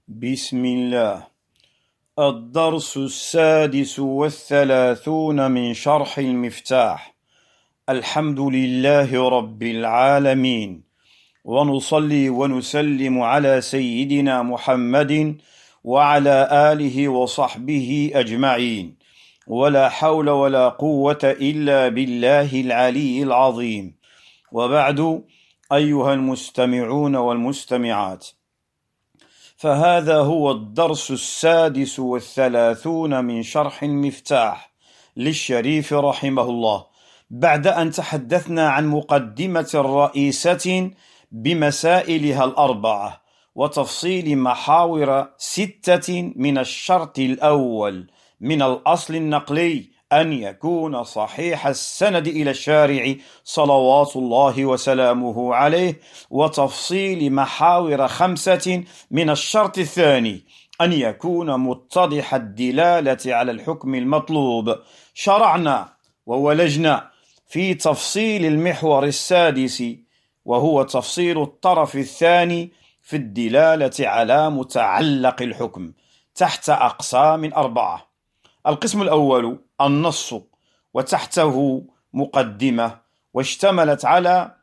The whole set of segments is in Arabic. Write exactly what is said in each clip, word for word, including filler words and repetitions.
بسم الله. الدرس السادس والثلاثون من شرح المفتاح. الحمد لله رب العالمين، ونصلي ونسلم على سيدنا محمد وعلى آله وصحبه أجمعين، ولا حول ولا قوة إلا بالله العلي العظيم. وبعد، أيها المستمعون والمستمعات، فهذا هو الدرس السادس والثلاثون من شرح المفتاح للشريف رحمه الله، بعد أن تحدثنا عن مقدمة رئيسة بمسائلها الأربعة وتفصيل محاور ستة من الشرط الأول من الأصل النقلي أن يكون صحيح السند إلى الشارع صلوات الله وسلامه عليه، وتفصيل محاور خمسة من الشرط الثاني أن يكون متضح الدلالة على الحكم المطلوب. شرعنا وولجنا في تفصيل المحور السادس، وهو تفصيل الطرف الثاني في الدلالة على متعلق الحكم تحت أقسام أربعة. القسم الأول النص، وتحته مقدمة، واشتملت على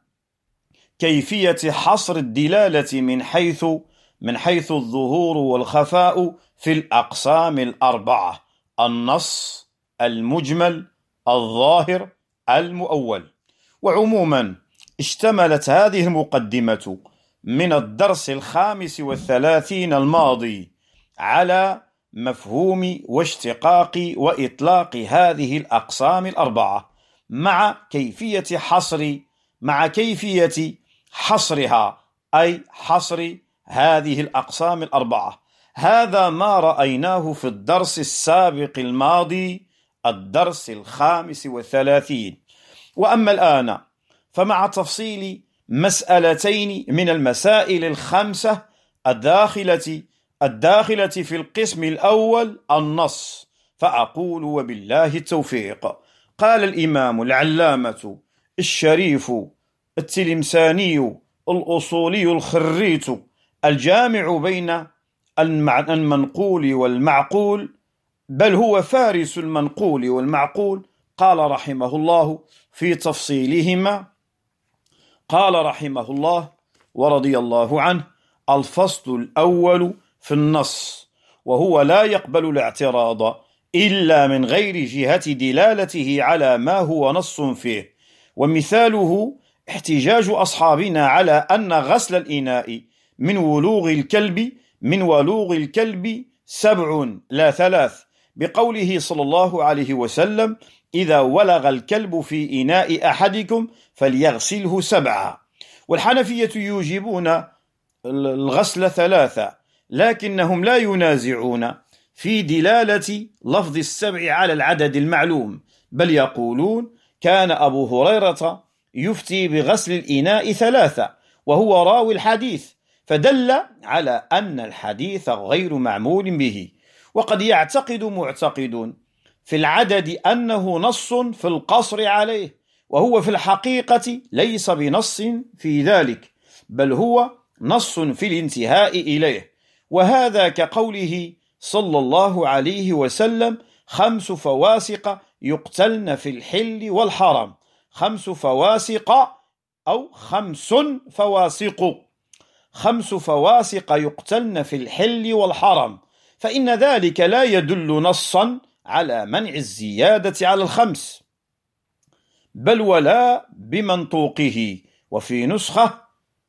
كيفية حصر الدلالة من حيث من حيث الظهور والخفاء في الأقسام الأربعة: النص، المجمل، الظاهر، المؤول. وعموما اشتملت هذه المقدمة من الدرس الخامس والثلاثين الماضي على مفهوم واشتقاق وإطلاق هذه الأقسام الأربعة، مع كيفية حصر مع كيفية حصرها، أي حصر هذه الأقسام الأربعة. هذا ما رأيناه في الدرس السابق الماضي، الدرس الخامس والثلاثين. وأما الآن فمع تفصيل مسألتين من المسائل الخمسة الداخلة الداخلة في القسم الأول النص، فأقول وبالله التوفيق. قال الإمام العلامة الشريف التلمساني الأصولي الخريت الجامع بين المنقول والمعقول، بل هو فارس المنقول والمعقول، قال رحمه الله في تفصيلهما، قال رحمه الله ورضي الله عنه: الفصل الأول في النص، وهو لا يقبل الاعتراض إلا من غير جهة دلالته على ما هو نص فيه. ومثاله احتجاج أصحابنا على أن غسل الإناء من ولوغ الكلب من ولوغ الكلب سبع لا ثلاث، بقوله صلى الله عليه وسلم: إذا ولغ الكلب في إناء أحدكم فليغسله سبعا. والحنفية يوجبون الغسل ثلاثة، لكنهم لا ينازعون في دلالة لفظ السبع على العدد المعلوم، بل يقولون: كان أبو هريرة يفتي بغسل الإناء ثلاثة وهو راوي الحديث، فدل على أن الحديث غير معمول به. وقد يعتقد معتقد في العدد أنه نص في القصر عليه، وهو في الحقيقة ليس بنص في ذلك، بل هو نص في الانتهاء إليه. وهذا كقوله صلى الله عليه وسلم: خمس فواسق يقتلن في الحل والحرم. خمس فواسق أو خمس فواسق خمس فواسق يقتلن في الحل والحرم، فإن ذلك لا يدل نصا على منع الزيادة على الخمس، بل ولا بمنطوقه، وفي نسخة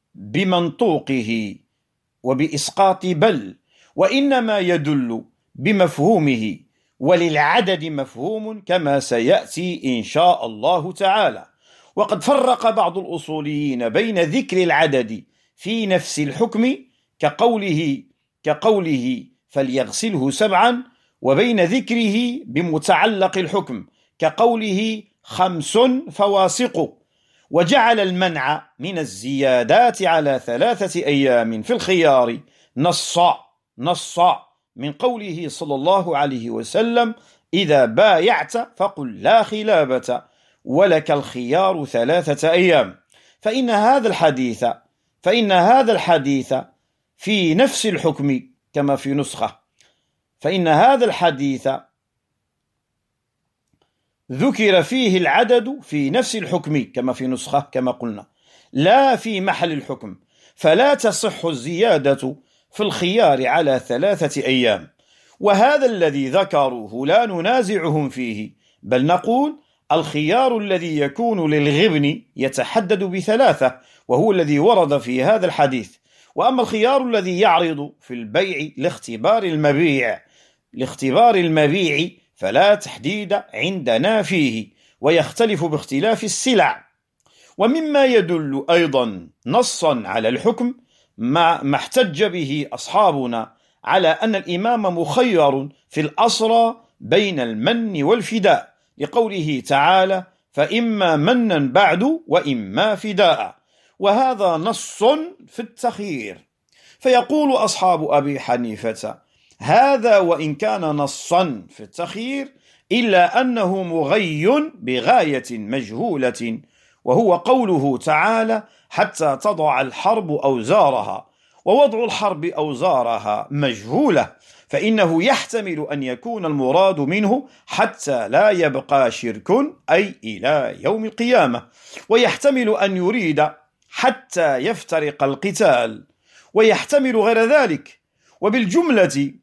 بمنطوقه وبإسقاط بل، وإنما يدل بمفهومه، وللعدد مفهوم كما سيأتي إن شاء الله تعالى. وقد فرق بعض الأصوليين بين ذكر العدد في نفس الحكم كقوله كقوله فليغسله سبعا، وبين ذكره بمتعلق الحكم كقوله خمس فواسق، وجعل المنع من الزيادات على ثلاثة أيام في الخيار نص نص من قوله صلى الله عليه وسلم: إذا بايعت فقل لا خلابة ولك الخيار ثلاثة أيام. فإن هذا الحديث فإن هذا الحديث في نفس الحكم كما في نسخة، فإن هذا الحديث ذكر فيه العدد في نفس الحكم كما في نسخة كما قلنا، لا في محل الحكم، فلا تصح الزيادة في الخيار على ثلاثة أيام. وهذا الذي ذكروه لا ننازعهم فيه، بل نقول الخيار الذي يكون للغبن يتحدد بثلاثة، وهو الذي ورد في هذا الحديث. وأما الخيار الذي يعرض في البيع لاختبار المبيع لاختبار المبيع فلا تحديد عندنا فيه، ويختلف باختلاف السلع. ومما يدل أيضا نصا على الحكم ما احتج به أصحابنا على أن الإمام مخير في الأسرى بين المن والفداء، لقوله تعالى: فإما منا بعد وإما فداء، وهذا نص في التخيير. فيقول أصحاب أبي حنيفة: هذا وإن كان نصا في التخيير إلا أنه مغي بغاية مجهولة، وهو قوله تعالى: حتى تضع الحرب أوزارها، ووضع الحرب أوزارها مجهولة، فإنه يحتمل أن يكون المراد منه حتى لا يبقى شرك، أي إلى يوم القيامة، ويحتمل أن يريد حتى يفترق القتال، ويحتمل غير ذلك. وبالجملة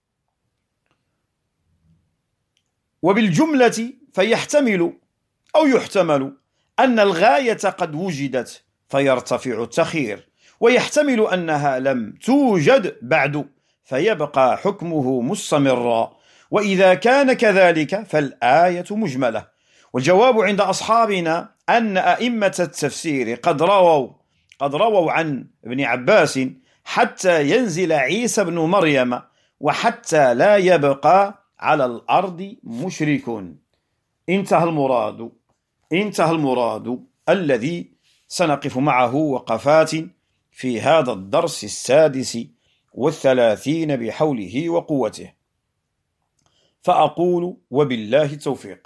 وبالجملة فيحتمل أو يحتمل أن الغاية قد وجدت فيرتفع التخيير، ويحتمل أنها لم توجد بعد فيبقى حكمه مستمرا، وإذا كان كذلك فالآية مجملة. والجواب عند أصحابنا أن أئمة التفسير قد رووا قد رووا عن ابن عباس: حتى ينزل عيسى بن مريم، وحتى لا يبقى على الأرض مشرك. انتهى المراد انتهى المراد الذي سنقف معه وقفات في هذا الدرس السادس والثلاثين بحوله وقوته. فأقول: وبالله التوفيق.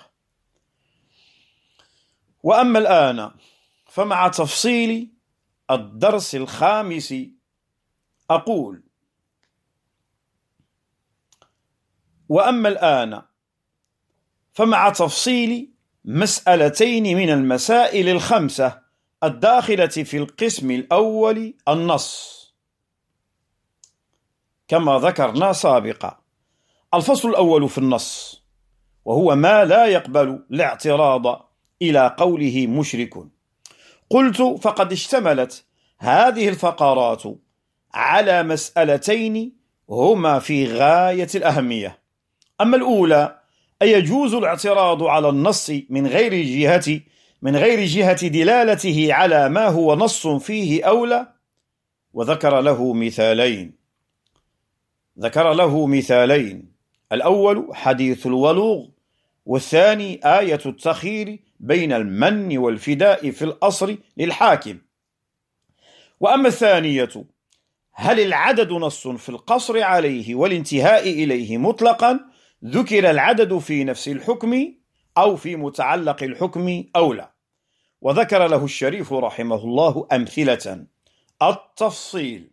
وأما الآن فمع تفصيل الدرس الخامس أقول: وأما الآن فمع تفصيل مسألتين من المسائل الخمسة الداخلة في القسم الأول النص كما ذكرنا سابقا. الفصل الأول في النص، وهو ما لا يقبل الاعتراض إلى قوله مشرك. قلت: فقد اشتملت هذه الفقرات على مسألتين هما في غاية الأهمية. أما الأولى: أيجوز الاعتراض على النص من غير جهة من غير جهة دلالته على ما هو نص فيه أو لا؟ وذكر له مثالين ذكر له مثالين الأول حديث الولوغ، والثاني آية التخيير بين المن والفداء في الأصر للحاكم. وأما الثانية: هل العدد نص في القصر عليه والانتهاء إليه مطلقا، ذكر العدد في نفس الحكم أو في متعلق الحكم أو لا؟ وذكر له الشريف رحمه الله أمثلة. التفصيل: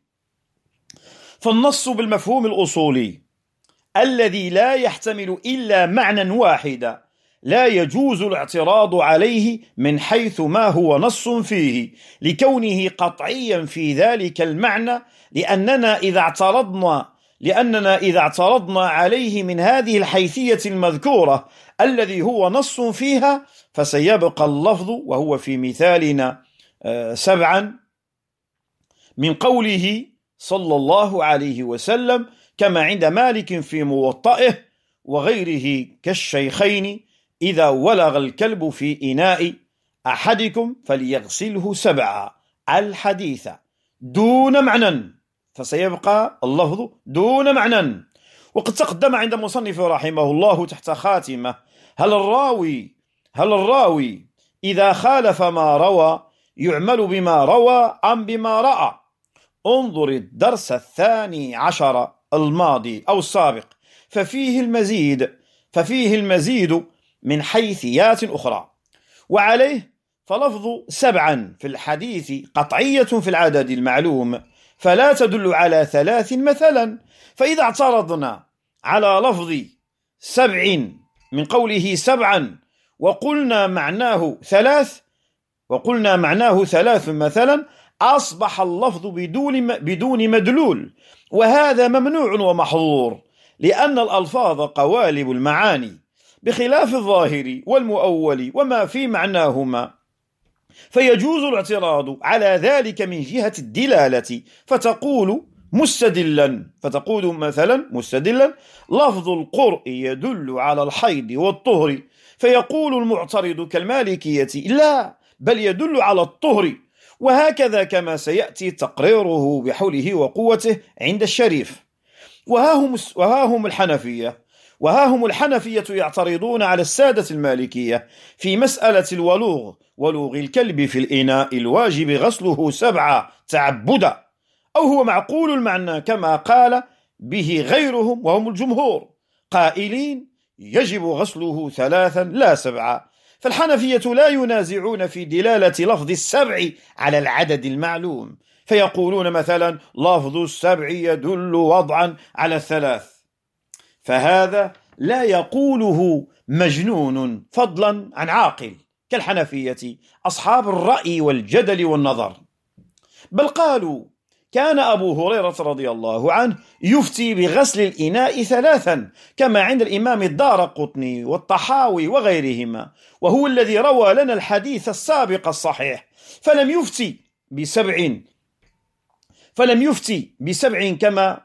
فالنص بالمفهوم الأصولي الذي لا يحتمل إلا معنى واحدا لا يجوز الاعتراض عليه من حيث ما هو نص فيه، لكونه قطعيا في ذلك المعنى، لأننا إذا اعترضنا لأننا إذا اعترضنا عليه من هذه الحيثية المذكورة الذي هو نص فيها فسيبقى اللفظ، وهو في مثالنا سبعا من قوله صلى الله عليه وسلم، كما عند مالك في موطئه وغيره كالشيخين: إذا ولغ الكلب في إناء أحدكم فليغسله سبعا، الحديث دون معنى، فسيبقى اللفظ دون معنى. وقد تقدم عند المصنف رحمه الله تحت خاتمة: هل الراوي هل الراوي إذا خالف ما روى يعمل بما روى أم بما رأى؟ انظر الدرس الثاني عشر الماضي أو السابق، ففيه المزيد ففيه المزيد من حيثيات أخرى. وعليه فلفظ سبعا في الحديث قطعية في العدد المعلوم، فلا تدل على ثلاث مثلا. فإذا اعترضنا على لفظ سبع من قوله سبعا وقلنا معناه ثلاث وقلنا معناه ثلاث مثلا، أصبح اللفظ بدون بدون مدلول، وهذا ممنوع ومحظور، لأن الألفاظ قوالب المعاني بخلاف الظاهر والمؤول وما في معناهما، فيجوز الاعتراض على ذلك من جهة الدلالة، فتقول مستدلا فتقول مثلا مستدلا لفظ القرء يدل على الحيض والطهر، فيقول المعترض كالمالكية لا، بل يدل على الطهر، وهكذا كما سيأتي تقريره بحوله وقوته عند الشريف. وها هم, وها هم الحنفية وها هم الحنفية يعترضون على السادة المالكية في مسألة الولوغ، ولوغ الكلب في الإناء الواجب غسله سبعة تعبدا، أو هو معقول المعنى كما قال به غيرهم وهم الجمهور قائلين يجب غسله ثلاثا لا سبعة. فالحنفية لا ينازعون في دلالة لفظ السبع على العدد المعلوم، فيقولون مثلا لفظ السبع يدل وضعا على الثلاث، فهذا لا يقوله مجنون فضلا عن عاقل كالحنفية أصحاب الرأي والجدل والنظر، بل قالوا كان أبو هريرة رضي الله عنه يفتي بغسل الإناء ثلاثا كما عند الإمام الدارقطني والطحاوي وغيرهما، وهو الذي روى لنا الحديث السابق الصحيح، فلم يفتي بسبع فلم يفتي بسبع كما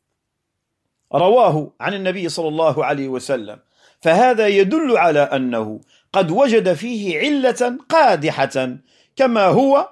رواه عن النبي صلى الله عليه وسلم، فهذا يدل على أنه قد وجد فيه علة قادحة كما هو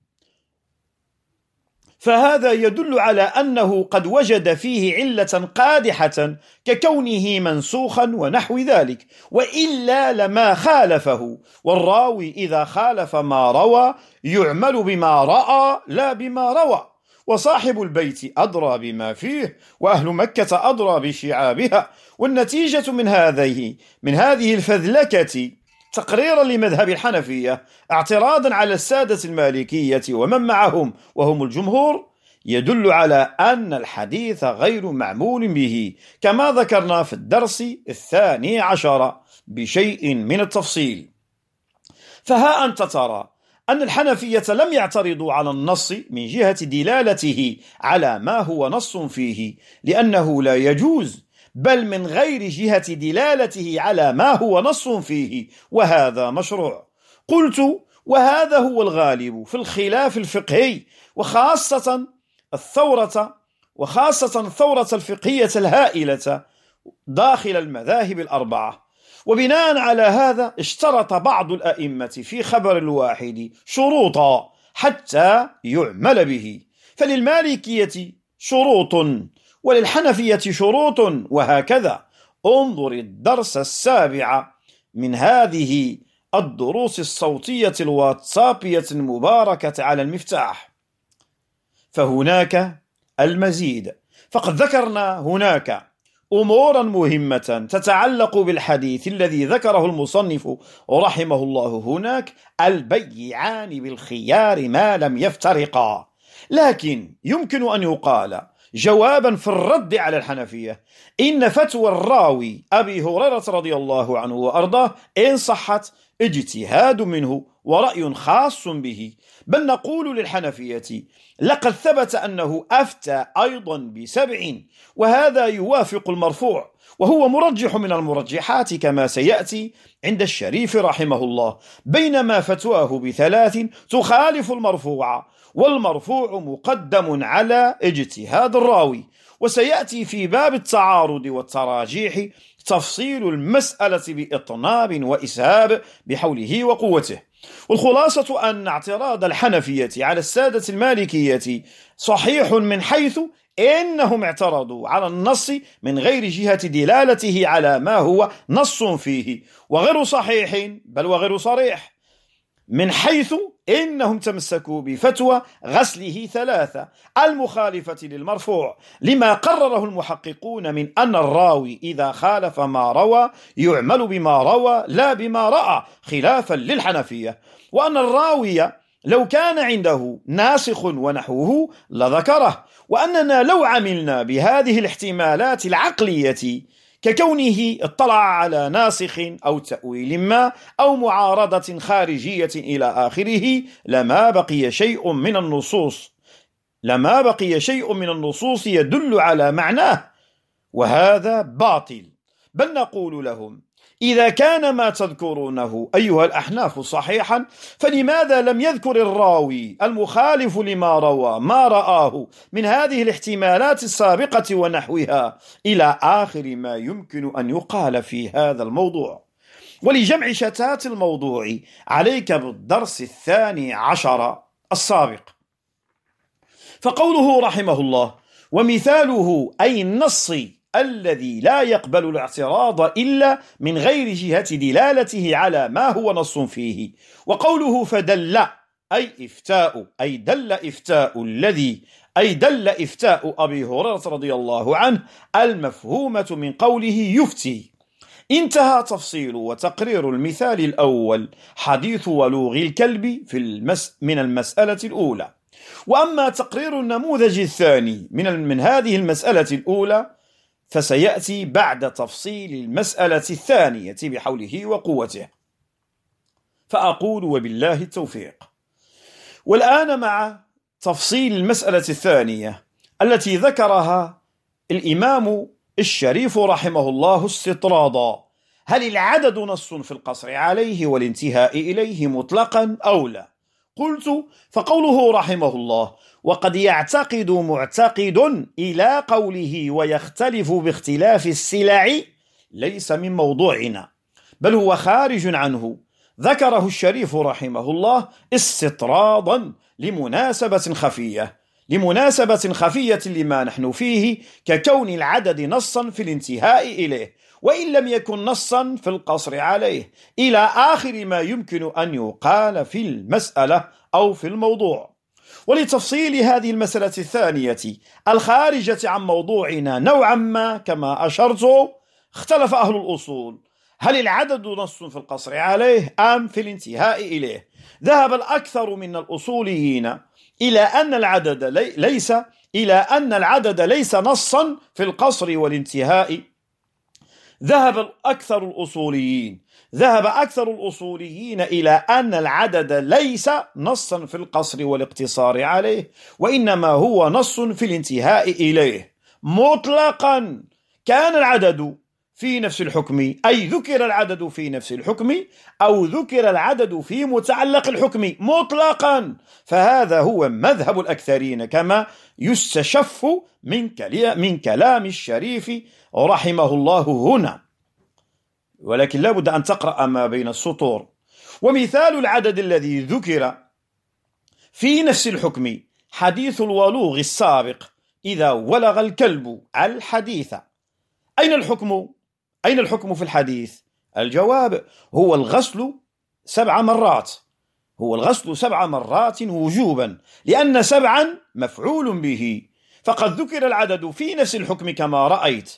فهذا يدل على أنه قد وجد فيه علة قادحة ككونه منسوخا ونحو ذلك، وإلا لما خالفه، والراوي إذا خالف ما روى يعمل بما رأى لا بما روى، وصاحب البيت أدرى بما فيه، وأهل مكة أدرى بشعابها. والنتيجة من هذه من هذه الفذلكة تقريرا لمذهب الحنفية اعتراضا على السادة المالكية ومن معهم وهم الجمهور، يدل على أن الحديث غير معمول به، كما ذكرنا في الدرس الثاني عشر بشيء من التفصيل. فها أنت ترى أن الحنفية لم يعترضوا على النص من جهة دلالته على ما هو نص فيه، لأنه لا يجوز، بل من غير جهة دلالته على ما هو نص فيه، وهذا مشروع. قلت وهذا هو الغالب في الخلاف الفقهي، وخاصة الثورة وخاصة الثورة الفقهية الهائلة داخل المذاهب الأربعة. وبناء على هذا اشترط بعض الأئمة في خبر الواحد شروطا حتى يعمل به، فللمالكية شروط وللحنفية شروط، وهكذا. انظر الدرس السابع من هذه الدروس الصوتية الواتسابية المباركة على المفتاح. فهناك المزيد، فقد ذكرنا هناك أمورا مهمة تتعلق بالحديث الذي ذكره المصنف رحمه الله هناك: البيعان بالخيار ما لم يفترقا. لكن يمكن أن يقال جوابا في الرد على الحنفية إن فتوى الراوي أبي هريرة رضي الله عنه وأرضاه إن صحت اجتهاد منه ورأي خاص به، بل نقول للحنفية لقد ثبت أنه أفتى أيضا بسبع، وهذا يوافق المرفوع، وهو مرجح من المرجحات كما سيأتي عند الشريف رحمه الله، بينما فتواه بثلاث تخالف المرفوع، والمرفوع مقدم على اجتهاد الراوي. وسيأتي في باب التعارض والتراجيح تفصيل المسألة بإطناب وإسهاب بحوله وقوته. والخلاصة أن اعتراض الحنفية على السادة المالكية صحيح من حيث إنهم اعترضوا على النص من غير جهة دلالته على ما هو نص فيه، وغير صحيح بل وغير صريح من حيث إنهم تمسكوا بفتوى غسله ثلاثة المخالفة للمرفوع، لما قرره المحققون من أن الراوي إذا خالف ما روى يعمل بما روى لا بما رأى، خلافا للحنفية، وأن الراوي لو كان عنده ناسخ ونحوه لذكره، وأننا لو عملنا بهذه الاحتمالات العقلية ككونه اطلع على ناسخ أو تأويل ما أو معارضة خارجية إلى آخره لما بقي شيء من النصوص لما بقي شيء من النصوص يدل على معناه، وهذا باطل. بل نقول لهم: إذا كان ما تذكرونه أيها الأحناف صحيحا، فلماذا لم يذكر الراوي المخالف لما روى ما رآه من هذه الاحتمالات السابقة ونحوها إلى آخر ما يمكن أن يقال في هذا الموضوع؟ ولجمع شتات الموضوع عليك بالدرس الثاني عشر السابق. فقوله رحمه الله: ومثاله أي النص الذي لا يقبل الاعتراض إلا من غير جهة دلالته على ما هو نص فيه. وقوله فدل أي إفتاء أي دل إفتاء الذي أي دل إفتاء أبي هريرة رضي الله عنه المفهومة من قوله يفتي. انتهى تفصيل وتقرير المثال الأول حديث ولوغ الكلب في المس من المسألة الأولى. وأما تقرير النموذج الثاني من من هذه المسألة الأولى فسيأتي بعد تفصيل المسألة الثانية بحوله وقوته. فأقول وبالله التوفيق. والآن مع تفصيل المسألة الثانية التي ذكرها الإمام الشريف رحمه الله استطرادا: هل العدد نص في القصر عليه والانتهاء إليه مطلقا أو لا؟ قلت: فقوله رحمه الله: وقد يعتقد معتقد إلى قوله ويختلف باختلاف السلع ليس من موضوعنا، بل هو خارج عنه. ذكره الشريف رحمه الله استطرادا لمناسبة خفية لمناسبة خفية لما نحن فيه، ككون العدد نصا في الانتهاء إليه وإن لم يكن نصا في القصر عليه، إلى آخر ما يمكن أن يقال في المسألة أو في الموضوع. ولتفصيل هذه المسألة الثانية الخارجة عن موضوعنا نوعا ما كما أشرت، اختلف أهل الأصول: هل العدد نص في القصر عليه أم في الانتهاء إليه؟ ذهب الأكثر من الأصوليين إلى أن العدد لي ليس إلى أن العدد ليس نصا في القصر والانتهاء. ذهب الأكثر الأصوليين ذهب أكثر الأصوليين إلى أن العدد ليس نصا في القصر والاقتصار عليه، وإنما هو نص في الانتهاء إليه مطلقا. كان العدد في نفس الحكم أي ذكر العدد في نفس الحكم أو ذكر العدد في متعلق الحكم مطلقا، فهذا هو مذهب الأكثرين كما يستشف من من كلام الشريف رحمه الله هنا. ولكن لا بد أن تقرأ ما بين السطور. ومثال العدد الذي ذكر في نفس الحكم حديث الولوغ السابق: إذا ولغ الكلب الحديث. أين الحكم؟ أين الحكم في الحديث؟ الجواب هو الغسل سبع مرات هو الغسل سبع مرات وجوبا، لأن سبعا مفعول به، فقد ذكر العدد في نفس الحكم كما رأيت.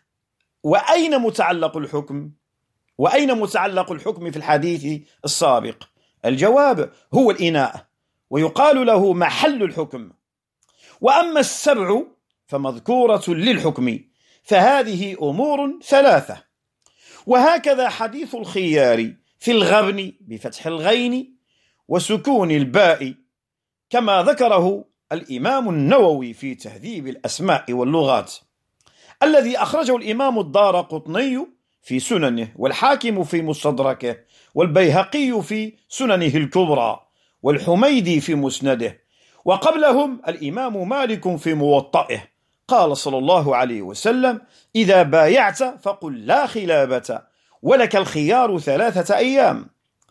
وأين متعلق الحكم؟ وأين متعلق الحكم في الحديث السابق؟ الجواب هو الإناء، ويقال له محل الحكم. وأما السبع فمذكورة للحكم، فهذه أمور ثلاثة. وهكذا حديث الخيار في الغبن بفتح الغين وسكون الباء، كما ذكره الإمام النووي في تهذيب الأسماء واللغات، الذي أخرجه الإمام الدارقطني في سننه، والحاكم في مستدركه، والبيهقي في سننه الكبرى، والحميدي في مسنده، وقبلهم الإمام مالك في موطئه. قال صلى الله عليه وسلم: إذا بايعت فقل لا خلابة ولك الخيار ثلاثة أيام.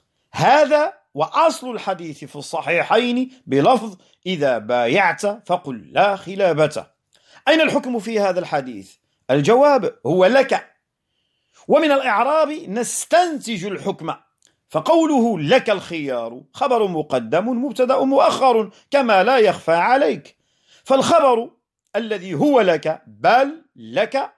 هذا وأصل الحديث في الصحيحين بلفظ: إذا بايعت فقل لا خلابة. أين الحكم في هذا الحديث؟ الجواب هو لك. ومن الإعراب نستنتج الحكم، فقوله لك الخيار خبر مقدم مبتدأ مؤخر كما لا يخفى عليك، فالخبر الذي هو لك بل لك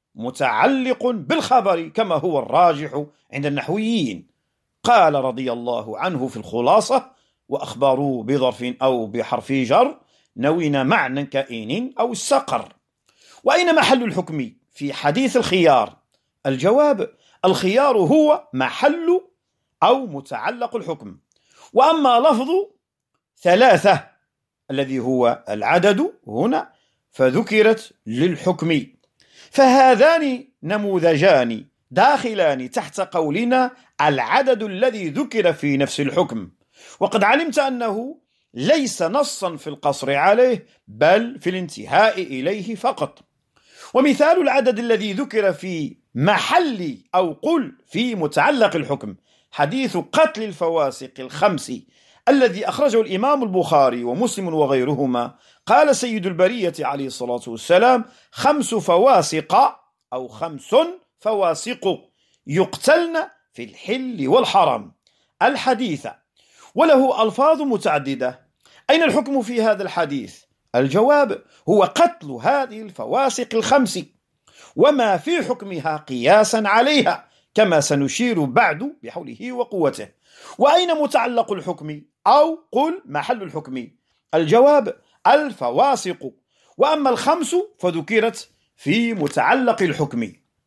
متعلق بالخبر كما هو الراجح عند النحويين. قال رضي الله عنه في الخلاصة: وأخبروا بظرف أو بحرف جر نوين معنى كائن أو السقر. وأين محل الحكم في حديث الخيار؟ الجواب: الخيار هو محل أو متعلق الحكم. وأما لفظ ثلاثة الذي هو العدد هنا فذكرت للحكم. فهذان نموذجان داخلان تحت قولنا العدد الذي ذكر في نفس الحكم. وقد علمت أنه ليس نصا في القصر عليه بل في الانتهاء إليه فقط. ومثال العدد الذي ذكر في محل أو قل في متعلق الحكم حديث قتل الفواسق الخمس الذي أخرجه الإمام البخاري ومسلم وغيرهما. قال سيد البرية عليه الصلاة والسلام: خمس فواسق أو خمس فواسق يقتلن في الحل والحرام الحديث، وله ألفاظ متعددة. أين الحكم في هذا الحديث؟ الجواب: هو قتل هذه الفواسق الخمس وما في حكمها قياسا عليها، كما سنشير بعد بحوله وقوته. وأين متعلق الحكم أو قل محل الحكم؟ الجواب: الفواسق. وأما الخمس فذكرت في متعلق الحكم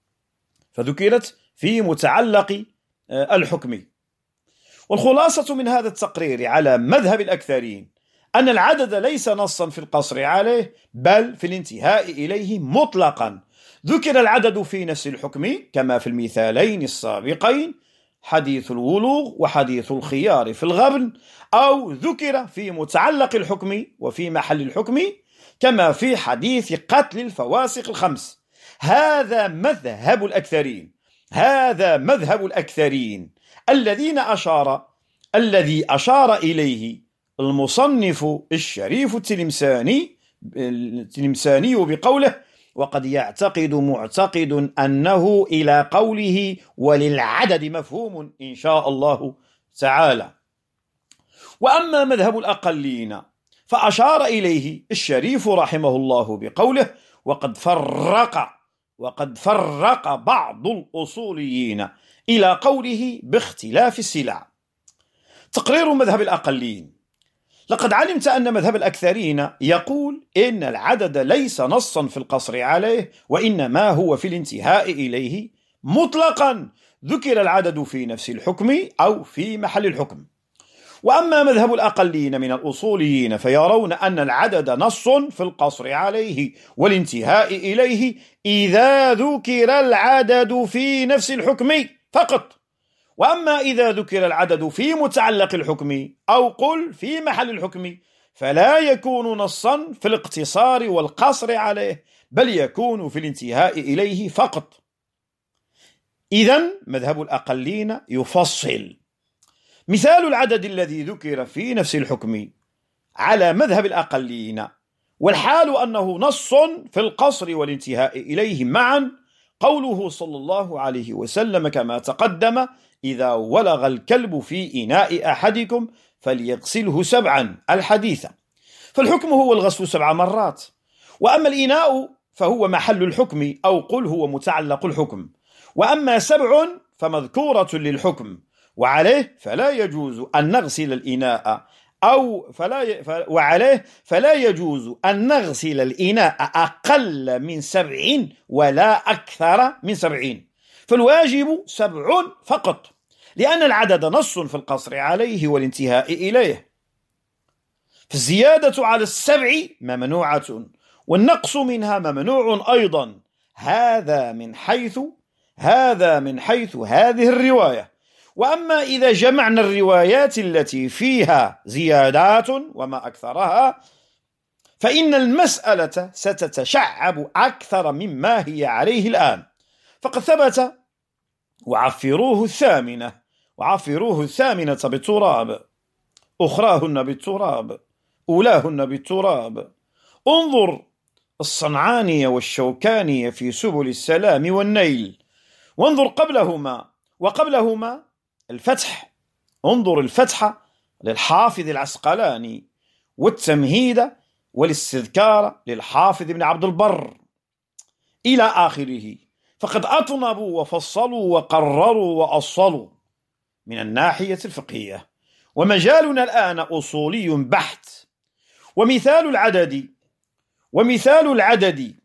فذكرت في متعلق الحكم. والخلاصة من هذا التقرير على مذهب الأكثرين أن العدد ليس نصا في القصر عليه بل في الانتهاء إليه مطلقا. ذكر العدد في نفس الحكم كما في المثالين السابقين، حديث الولوغ وحديث الخيار في الغبن، أو ذكر في متعلق الحكم وفي محل الحكم كما في حديث قتل الفواسق الخمس. هذا مذهب الأكثرين هذا مذهب الأكثرين الذين أشار الذي أشار إليه المصنف الشريف التلمساني التلمساني بقوله: وقد يعتقد معتقد أنه إلى قوله وللعدد مفهوم إن شاء الله تعالى. وأما مذهب الأقلين فأشار إليه الشريف رحمه الله بقوله: وقد فرق وقد فرق بعض الأصوليين إلى قوله باختلاف السلع. تقرير مذهب الأقلين: لقد علمت أن مذهب الأكثرين يقول إن العدد ليس نصا في القصر عليه وإنما هو في الانتهاء إليه مطلقا. ذكر العدد في نفس الحكم أو في محل الحكم. وأما مذهب الأقلين من الأصوليين فيرون أن العدد نص في القصر عليه والانتهاء إليه إذا ذكر العدد في نفس الحكم فقط. وأما إذا ذكر العدد في متعلق الحكم أو قل في محل الحكم فلا يكون نصا في الاقتصار والقصر عليه بل يكون في الانتهاء إليه فقط. إذن مذهب الأقلين يفصل. مثال العدد الذي ذكر في نفس الحكم على مذهب الأقلين والحال أنه نص في القصر والانتهاء إليه معا قوله صلى الله عليه وسلم كما تقدم: إذا ولغ الكلب في إناء أحدكم فليغسله سبعا الحديث. فالحكم هو الغسل سبع مرات. وأما الإناء فهو محل الحكم أو قل هو متعلق الحكم. وأما سبع فمذكورة للحكم، وعليه فلا يجوز أن نغسل الإناء أو فلا ي... ف... وعليه فلا يجوز أن نغسل الإناء أقل من سبعين ولا أكثر من سبعين، فالواجب سبع فقط، لأن العدد نص في القصر عليه والانتهاء إليه. فالزيادة على السبع ممنوعة والنقص منها ممنوع أيضا. هذا من حيث هذا من حيث هذه الرواية. وأما إذا جمعنا الروايات التي فيها زيادات وما أكثرها فإن المسألة ستتشعب أكثر مما هي عليه الآن. فقد ثبت: وعفروه الثامنة وعفروه الثامنة بالتراب، أخراهن بالتراب، أولاهن بالتراب. انظر الصنعانية والشوكانية في سبل السلام والنيل، وانظر قبلهما وقبلهما الفتح، انظر الفتح للحافظ العسقلاني، والتمهيد والاستذكار للحافظ ابن عبد البر إلى آخره. فقد أطنبوا وفصلوا وقرروا وأصلوا من الناحية الفقهية. ومجالنا الآن أصولي بحت. ومثال العدد ومثال العدد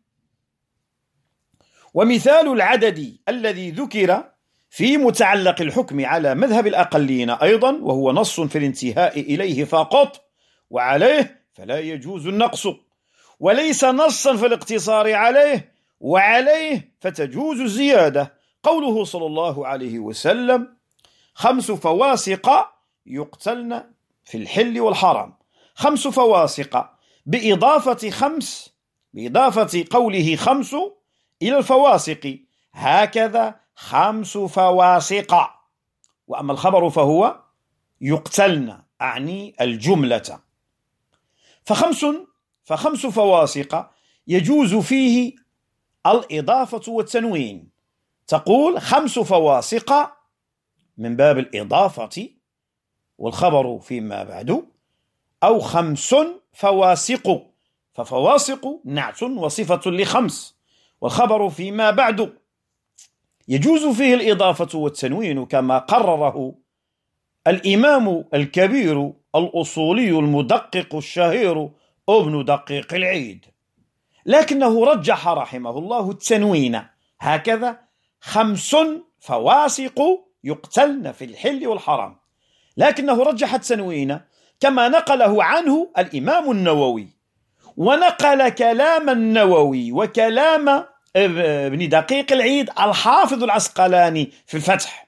ومثال العدد الذي ذكر في متعلق الحكم على مذهب الأقلين أيضا، وهو نص في الانتهاء إليه فقط، وعليه فلا يجوز النقص، وليس نصا في الاقتصار عليه، وعليه فتجوز الزيادة. قوله صلى الله عليه وسلم: خمس فواسق يقتلن في الحل والحرام. خمس فواسق بإضافة خمس بإضافة قوله خمس إلى الفواسق، هكذا خمس فواسق. وأما الخبر فهو يقتلن، أعني الجملة. فخمس فخمس فواسق يجوز فيه الإضافة والتنوين. تقول خمس فواسق من باب الإضافة والخبر فيما بعد، أو خمس فواسق، ففواسق نعت وصفة لخمس، والخبر فيما بعد. يجوز فيه الإضافة والتنوين كما قرره الإمام الكبير الأصولي المدقق الشهير ابن دقيق العيد، لكنه رجح رحمه الله التنوين، هكذا: خمس فواسق يقتلن في الحل والحرام، لكنه رجح التنوين كما نقله عنه الإمام النووي، ونقل كلام النووي وكلام ابن دقيق العيد الحافظ العسقلاني في الفتح.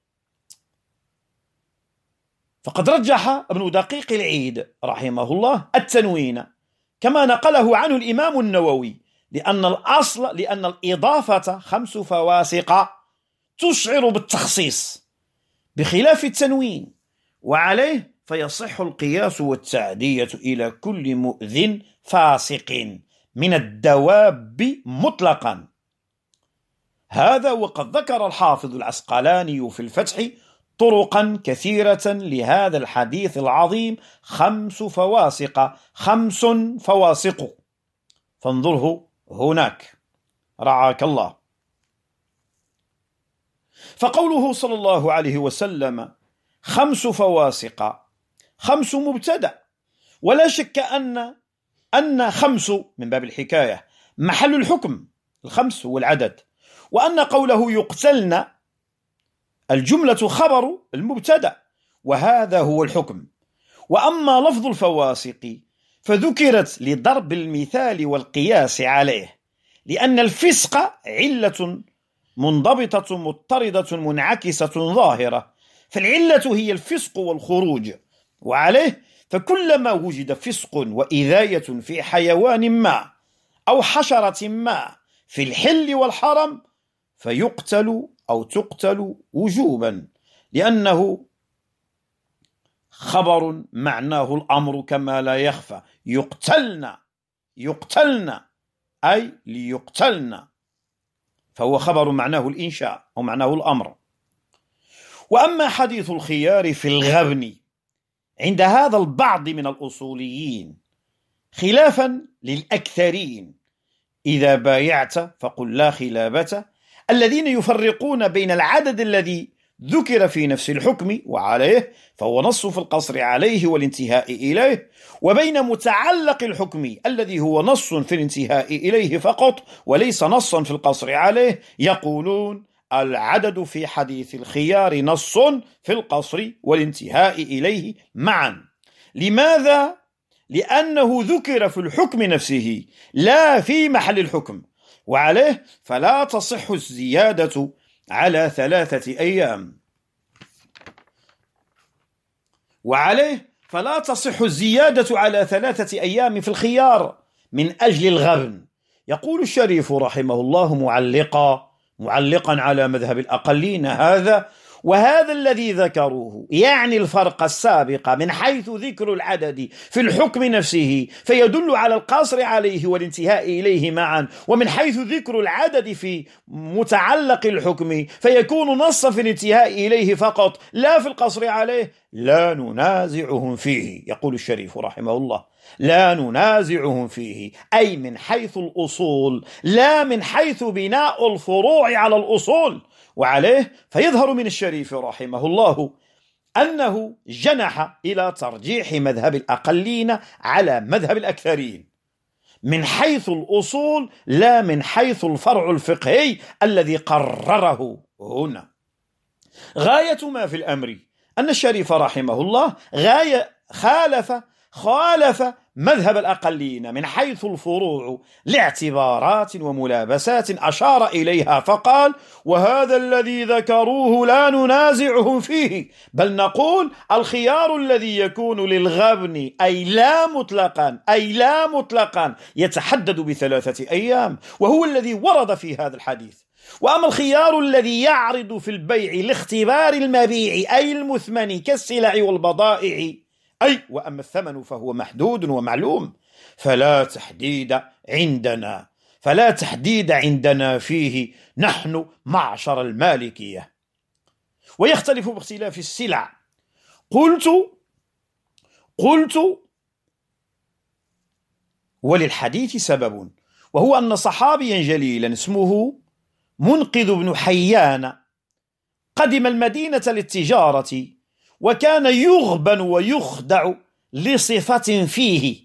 فقد رجح ابن دقيق العيد رحمه الله التنوين كما نقله عنه الإمام النووي، لأن الأصل لأن الإضافة خمس فواسق تشعر بالتخصيص بخلاف التنوين، وعليه فيصح القياس والتعدية إلى كل مؤذن فاسق من الدواب مطلقا. هذا وقد ذكر الحافظ العسقلاني في الفتح طرقا كثيرة لهذا الحديث العظيم: خمس فواسق، خمس فواسق، فانظره هناك رعاك الله. فقوله صلى الله عليه وسلم خمس فواسق، خمس مبتدأ، ولا شك أن أن خمس من باب الحكاية محل الحكم، الخمس هو العدد، وأن قوله يقتلن الجملة خبر المبتدأ، وهذا هو الحكم. وأما لفظ الفواسق فذكرت لضرب المثال والقياس عليه، لأن الفسق علة منضبطة مضطردة منعكسة ظاهرة، فالعلة هي الفسق والخروج، وعليه فكلما وجد فسق وإذاية في حيوان ما أو حشرة ما في الحل والحرم فيقتل أو تقتل وجوبا، لأنه خبر معناه الأمر كما لا يخفى. يقتلن يقتلن أي ليقتلن، فهو خبر معناه الإنشاء أو معناه الأمر. وأما حديث الخيار في الغبن عند هذا البعض من الأصوليين خلافا للأكثرين: إذا بايعت فقل لا خلابة، الذين يفرقون بين العدد الذي ذكر في نفس الحكم وعليه فهو نص في القصر عليه والانتهاء إليه، وبين متعلق الحكم الذي هو نص في الانتهاء إليه فقط وليس نصا في القصر عليه، يقولون العدد في حديث الخيار نص في القصر والانتهاء إليه معا. لماذا؟ لأنه ذكر في الحكم نفسه لا في محل الحكم، وعليه فلا تصح الزيادة على ثلاثة أيام وعليه فلا تصح الزيادة على ثلاثة أيام في الخيار من أجل الغبن. يقول الشريف رحمه الله معلقا معلقا على مذهب الأقلين هذا: وهذا الذي ذكروه يعني الفرق السابق من حيث ذكر العدد في الحكم نفسه فيدل على القصر عليه والانتهاء إليه معا، ومن حيث ذكر العدد في متعلق الحكم فيكون نصا في الانتهاء إليه فقط لا في القصر عليه، لا ننازعهم فيه. يقول الشريف رحمه الله: لا ننازعهم فيه، أي من حيث الأصول لا من حيث بناء الفروع على الأصول. وعليه فيظهر من الشريف رحمه الله أنه جنح إلى ترجيح مذهب الأقلين على مذهب الأكثرين من حيث الأصول لا من حيث الفرع الفقهي الذي قرره هنا. غاية ما في الأمر أن الشريف رحمه الله غاية خالف خالف مذهب الأقلين من حيث الفروع لاعتبارات وملابسات أشار إليها فقال: وهذا الذي ذكروه لا ننازعهم فيه، بل نقول الخيار الذي يكون للغبن أي لا مطلقا أي لا مطلقا يتحدد بثلاثة أيام، وهو الذي ورد في هذا الحديث. وأما الخيار الذي يعرض في البيع لاختبار المبيع أي المثمن كالسلع والبضائع، أي وأما الثمن فهو محدود ومعلوم، فلا تحديد عندنا فلا تحديد عندنا فيه نحن معشر المالكية. ويختلف باختلاف السلع. قلت قلت وللحديث سبب، وهو أن صحابيا جليلا اسمه منقذ بن حيان قدم المدينة للتجارة، وكان يغبن ويخدع لصفة فيه،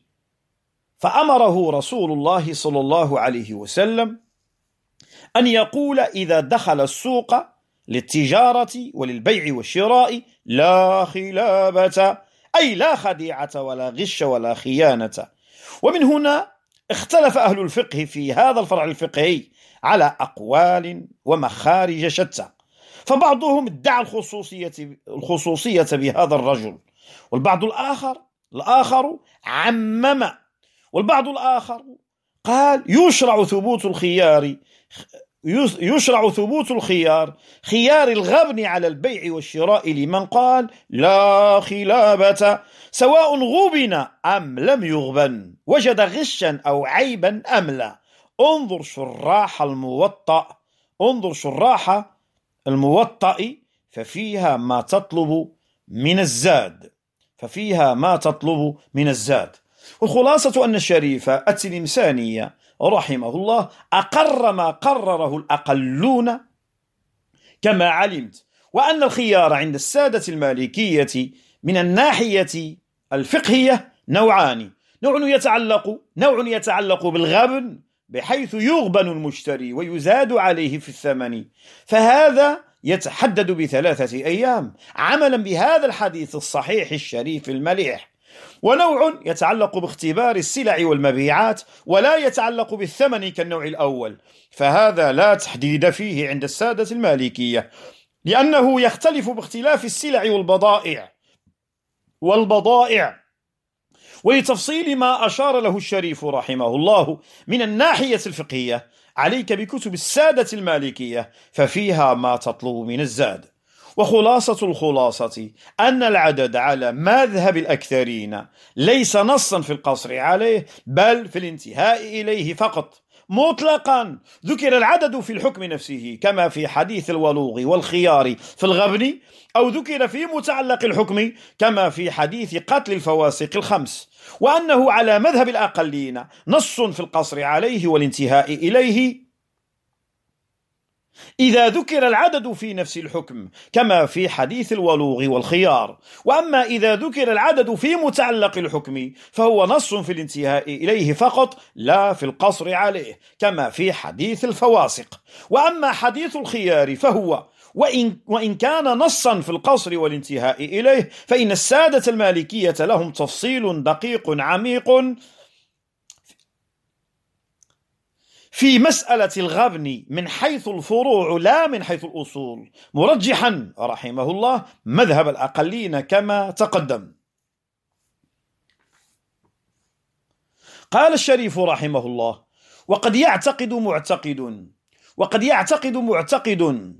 فأمره رسول الله صلى الله عليه وسلم أن يقول إذا دخل السوق للتجارة وللبيع والشراء: لا خلابة، أي لا خديعة ولا غش ولا خيانة. ومن هنا اختلف أهل الفقه في هذا الفرع الفقهي على أقوال ومخارج شتى، فبعضهم ادعى الخصوصية, الخصوصية بهذا الرجل، والبعض الآخر الآخر عمم، والبعض الآخر قال يشرع ثبوت الخيار يشرع ثبوت الخيار خيار الغبن على البيع والشراء لمن قال لا خلابة، سواء غبن أم لم يغبن، وجد غشا أو عيبا أم لا. انظر شراح الموطأ انظر شراح الموطأ ففيها ما تطلب من الزاد ففيها ما تطلب من الزاد والخلاصة أن الشريف التلمساني رحمه الله أقر ما قرره الأقلون كما علمت، وأن الخيار عند السادة المالكية من الناحية الفقهية نوعان: نوع يتعلق نوع يتعلق بالغبن بحيث يغبن المشتري ويزاد عليه في الثمن، فهذا يتحدد بثلاثة أيام عملا بهذا الحديث الصحيح الشريف المليح. ونوع يتعلق باختبار السلع والمبيعات ولا يتعلق بالثمن كالنوع الأول، فهذا لا تحديد فيه عند السادة المالكية، لأنه يختلف باختلاف السلع والبضائع والبضائع ولتفصيل ما أشار له الشريف رحمه الله من الناحية الفقهية عليك بكتب السادة المالكية، ففيها ما تطلب من الزاد. وخلاصة الخلاصة أن العدد على مذهب الأكثرين ليس نصا في القصر عليه، بل في الانتهاء إليه فقط مطلقا. ذكر العدد في الحكم نفسه كما في حديث الولوغ والخيار في الغبن، أو ذكر في متعلق الحكم كما في حديث قتل الفواسق الخمس، وأنه على مذهب الأقلين نص في القصر عليه والانتهاء إليه إذا ذكر العدد في نفس الحكم كما في حديث الولوغ والخيار، وأما إذا ذكر العدد في متعلق الحكم فهو نص في الانتهاء إليه فقط لا في القصر عليه كما في حديث الفواسق. وأما حديث الخيار فهو وإن, وإن كان نصا في القصر والانتهاء إليه، فإن السادة المالكية لهم تفصيل دقيق عميق في مسألة الغبن من حيث الفروع لا من حيث الأصول، مرجحا رحمه الله مذهب الأقلين كما تقدم. قال الشريف رحمه الله: وقد يعتقد معتقد وقد يعتقد معتقد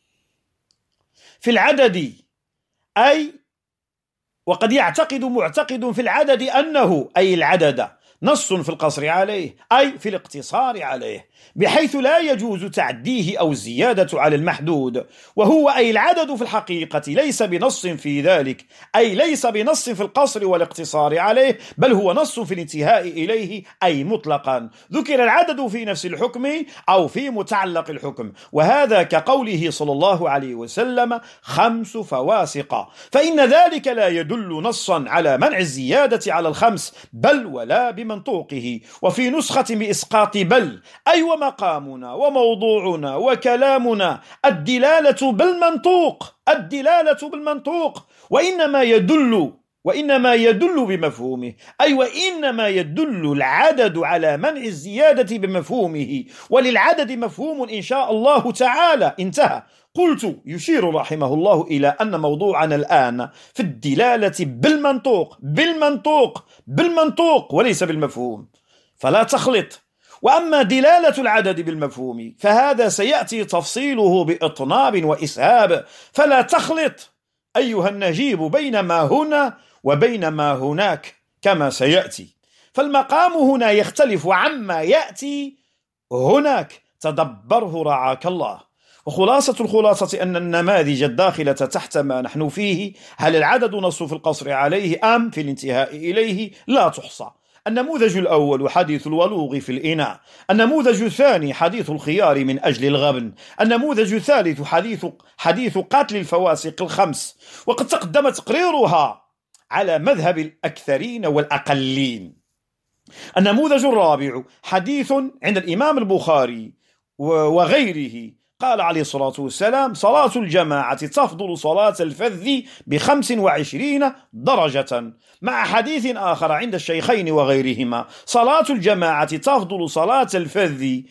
في العدد أي وقد يعتقد معتقد في العدد أنه أي العدد نص في القصر عليه أي في الاقتصار عليه، بحيث لا يجوز تعديه أو الزيادة على المحدود، وهو أي العدد في الحقيقة ليس بنص في ذلك، أي ليس بنص في القصر والاقتصار عليه، بل هو نص في الانتهاء إليه أي مطلقا، ذكر العدد في نفس الحكم أو في متعلق الحكم، وهذا كقوله صلى الله عليه وسلم خمس فواسق، فإن ذلك لا يدل نصا على منع الزيادة على الخمس بل ولا بمنطوقه. وفي نسخة بإسقاط بل أي ومقامنا وموضوعنا وكلامنا الدلالة بالمنطوق، الدلالة بالمنطوق، وإنما يدل وإنما يدل بمفهومه، أي وإنما يدل العدد على منع الزيادة بمفهومه، وللعدد مفهوم إن شاء الله تعالى. انتهى. قلت يشير رحمه الله إلى أن موضوعنا الآن في الدلالة بالمنطوق بالمنطوق بالمنطوق وليس بالمفهوم، فلا تخلط. وأما دلالة العدد بالمفهوم فهذا سيأتي تفصيله بإطناب وإسهاب، فلا تخلط أيها النجيب بين ما هنا وبين ما هناك كما سيأتي، فالمقام هنا يختلف عما يأتي هناك، تدبره رعاك الله. وخلاصة الخلاصة أن النماذج الداخلة تحت ما نحن فيه، هل العدد نص في القصر عليه أم في الانتهاء إليه، لا تحصى. النموذج الأول حديث الولوغ في الإناء، النموذج الثاني حديث الخيار من أجل الغبن، النموذج الثالث حديث حديث قتل الفواسق الخمس، وقد تقدم تقريرها على مذهب الأكثرين والأقلين. النموذج الرابع حديث عند الإمام البخاري وغيره، قال عليه الصلاة والسلام صلاة الجماعة تفضل صلاة الفذ بخمس وعشرين درجة، مع حديث آخر عند الشيخين وغيرهما صلاة الجماعة تفضل صلاة الفذ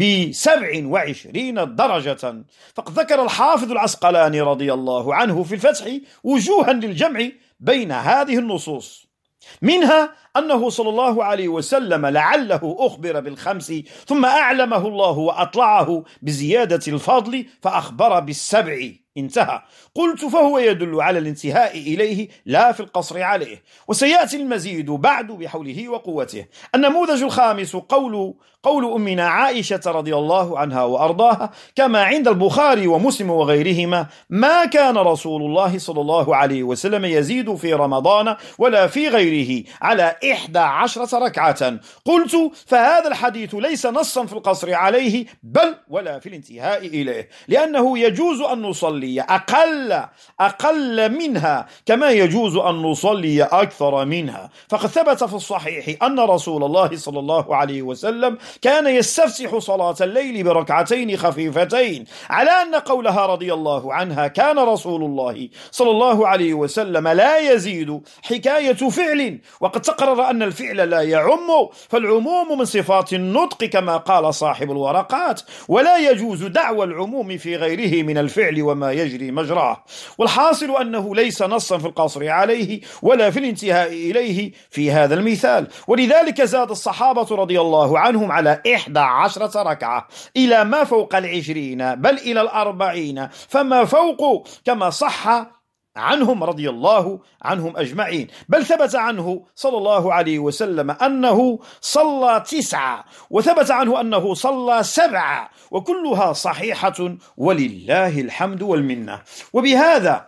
بسبع وعشرين درجة. فقد ذكر الحافظ العسقلاني رضي الله عنه في الفتح وجوها للجمع بين هذه النصوص، منها أنه صلى الله عليه وسلم لعله أخبر بالخمس ثم أعلمه الله وأطلعه بزيادة الفضل فأخبر بالسبع. انتهى. قلت فهو يدل على الانتهاء إليه لا في القصر عليه، وسيأتي المزيد بعد بحوله وقوته. النموذج الخامس قول قول أمنا عائشة رضي الله عنها وأرضاها كما عند البخاري ومسلم وغيرهما: ما كان رسول الله صلى الله عليه وسلم يزيد في رمضان ولا في غيره على إحدى عشرة ركعة. قلت فهذا الحديث ليس نصا في القصر عليه بل ولا في الانتهاء إليه، لأنه يجوز أن نصلي أقل أقل منها كما يجوز أن نصلي أكثر منها، فقد ثبت في الصحيح أن رسول الله صلى الله عليه وسلم كان يستفتح صلاة الليل بركعتين خفيفتين، على أن قولها رضي الله عنها كان رسول الله صلى الله عليه وسلم لا يزيد حكاية فعل، وقد تقرر أن الفعل لا يعم، فالعموم من صفات النطق كما قال صاحب الورقات، ولا يجوز دعوى العموم في غيره من الفعل وما يجري مجراه. والحاصل أنه ليس نصا في القصر عليه ولا في الانتهاء إليه في هذا المثال، ولذلك زاد الصحابة رضي الله عنهم على إحدى عشرة ركعة إلى ما فوق العشرين بل إلى الأربعين فما فوق، كما صح عنهم رضي الله عنهم أجمعين. بل ثبت عنه صلى الله عليه وسلم أنه صلى تسعة، وثبت عنه أنه صلى سبعة، وكلها صحيحة ولله الحمد والمنة. وبهذا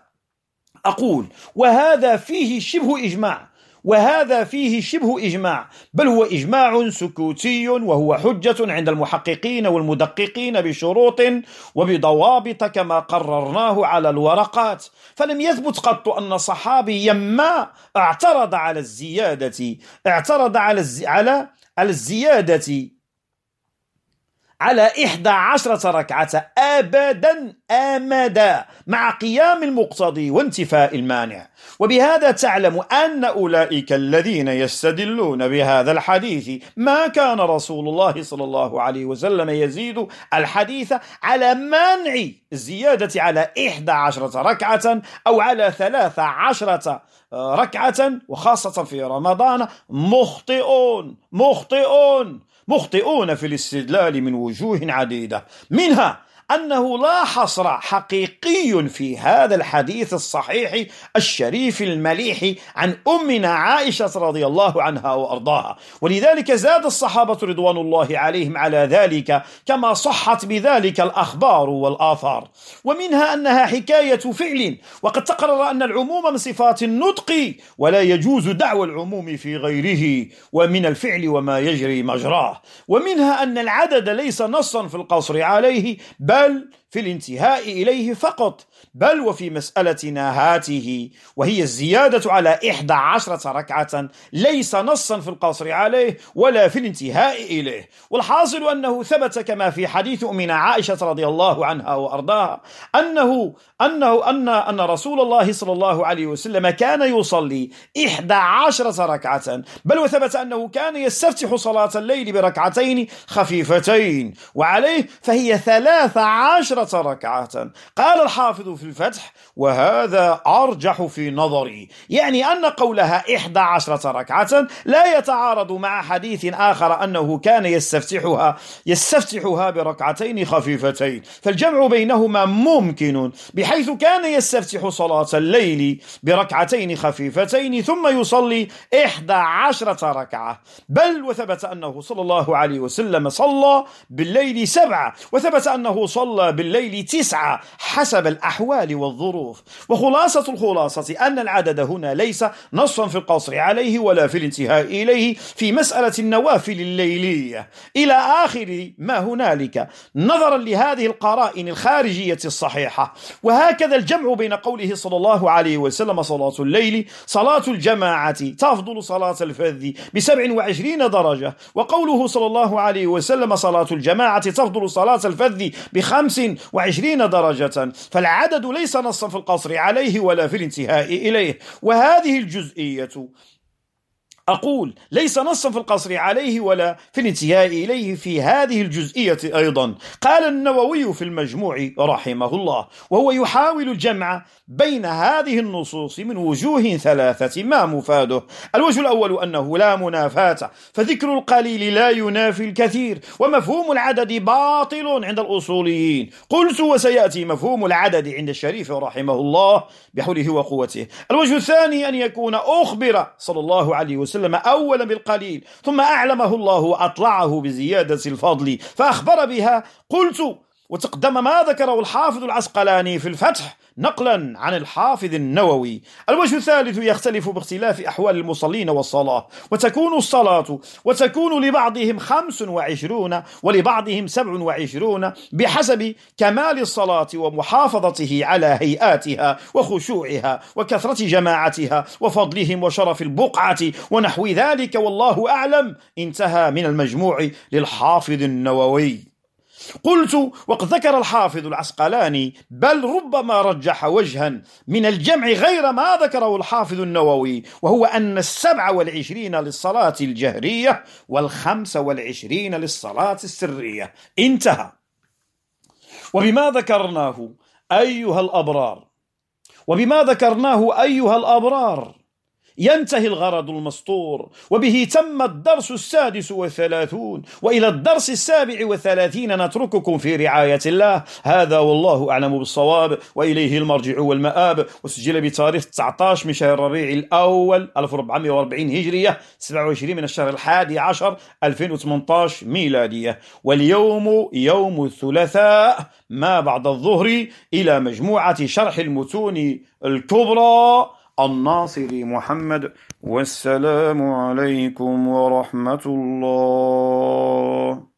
أقول وهذا فيه شبه إجماع، وهذا فيه شبه إجماع، بل هو إجماع سكوتي، وهو حجة عند المحققين والمدققين بشروط وبضوابط كما قررناه على الورقات. فلم يثبت قط أن صحابيا ما اعترض على الزيادة اعترض على الزي... على الزيادة على إحدى عشرة ركعة أبدا أمدا مع قيام المقتضي وانتفاء المانع. وبهذا تعلم أن أولئك الذين يستدلون بهذا الحديث ما كان رسول الله صلى الله عليه وسلم يزيد الحديث على منع الزيادة على إحدى عشرة ركعة أو على ثلاث عشرة ركعة وخاصة في رمضان مخطئون مخطئون مخطئون في الاستدلال من وجوه عديدة، منها أنه لا حصر حقيقي في هذا الحديث الصحيح الشريف المليح عن أمنا عائشة رضي الله عنها وأرضاها، ولذلك زاد الصحابة رضوان الله عليهم على ذلك كما صحت بذلك الأخبار والآثار، ومنها أنها حكاية فعل، وقد تقرر أن العموم من صفات النطق ولا يجوز دعوى العموم في غيره ومن الفعل وما يجري مجراه، ومنها أن العدد ليس نصا في القصر عليه بل في الانتهاء إليه فقط، بل وفي مسألة نهاته وهي الزيادة على إحدى عشرة ركعة ليس نصا في القصر عليه ولا في الانتهاء إليه. والحاصل أنه ثبت كما في حديث أمنا عائشة رضي الله عنها وأرضاها أنه أنه أن أن رسول الله صلى الله عليه وسلم كان يصلي إحدى عشرة ركعة، بل وثبت أنه كان يستفتح صلاة الليل بركعتين خفيفتين، وعليه فهي ثلاث عشرة ركعة. قال الحافظ في الفتح: وهذا أرجح في نظري، يعني أن قولها إحدى عشرة ركعة لا يتعارض مع حديث آخر أنه كان يستفتحها يستفتحها بركعتين خفيفتين، فالجمع بينهما ممكن، بحيث كان يستفتح صلاة الليل بركعتين خفيفتين ثم يصلي إحدى عشرة ركعة، بل وثبت أنه صلى الله عليه وسلم صلى بالليل سبعة، وثبت أنه صلى بالليل تسعة حسب الأحوال والظروف. وخلاصة الخلاصة أن العدد هنا ليس نصا في القصر عليه ولا في الانتهاء إليه في مسألة النوافل الليلية إلى آخر ما هنالك، نظرا لهذه القرائن الخارجية الصحيحة. وهكذا الجمع بين قوله صلى الله عليه وسلم: صلاة الليل صلاة الجماعة تفضل صلاة الفذ بسبع وعشرين درجة، وقوله صلى الله عليه وسلم: صلاة الجماعة تفضل صلاة الفذ بخمس وعشرين درجة، فالعدد ليس نصا في القصر عليه ولا في الانتهاء إليه. وهذه الجزئية أقول ليس نصا في القصر عليه ولا في الانتهاء إليه في هذه الجزئية أيضا. قال النووي في المجموع رحمه الله، وهو يحاول الجمع بين هذه النصوص من وجوه ثلاثة ما مفاده: الوجه الأول أنه لا منافاة، فذكر القليل لا ينافي الكثير، ومفهوم العدد باطل عند الأصوليين. قلت وسيأتي مفهوم العدد عند الشريف رحمه الله بحوله وقوته. الوجه الثاني أن يكون أخبر صلى الله عليه وسلم أولا بالقليل ثم أعلمه الله وأطلعه بزيادة الفضل فأخبر بها. قلت وتقدم ما ذكره الحافظ العسقلاني في الفتح نقلا عن الحافظ النووي. الوجه الثالث يختلف باختلاف أحوال المصلين والصلاة، وتكون الصلاة وتكون لبعضهم خمس وعشرون ولبعضهم سبع وعشرون بحسب كمال الصلاة ومحافظته على هيئاتها وخشوعها وكثرة جماعتها وفضلهم وشرف البقعة ونحو ذلك، والله أعلم. انتهى من المجموع للحافظ النووي. قلت وقد ذكر الحافظ العسقلاني بل ربما رجح وجها من الجمع غير ما ذكره الحافظ النووي، وهو أن السبع والعشرين للصلاة الجهرية والخمس والعشرين للصلاة السرية. انتهى. وبما ذكرناه أيها الأبرار وبما ذكرناه أيها الأبرار ينتهي الغرض المسطور، وبه تم الدرس السادس والثلاثون، وإلى الدرس السابع والثلاثين نترككم في رعاية الله. هذا والله أعلم بالصواب، وإليه المرجع والمآب. وسجل بتاريخ تسعة عشر من شهر ربيع الأول ألف وأربعمائة وأربعين هجرية، سبعة وعشرين من الشهر الحادي عشر ألفين وثمانية عشر ميلادية، واليوم يوم الثلاثاء ما بعد الظهر، إلى مجموعة شرح المتون الكبرى الناصري محمد. والسلام عليكم ورحمة الله.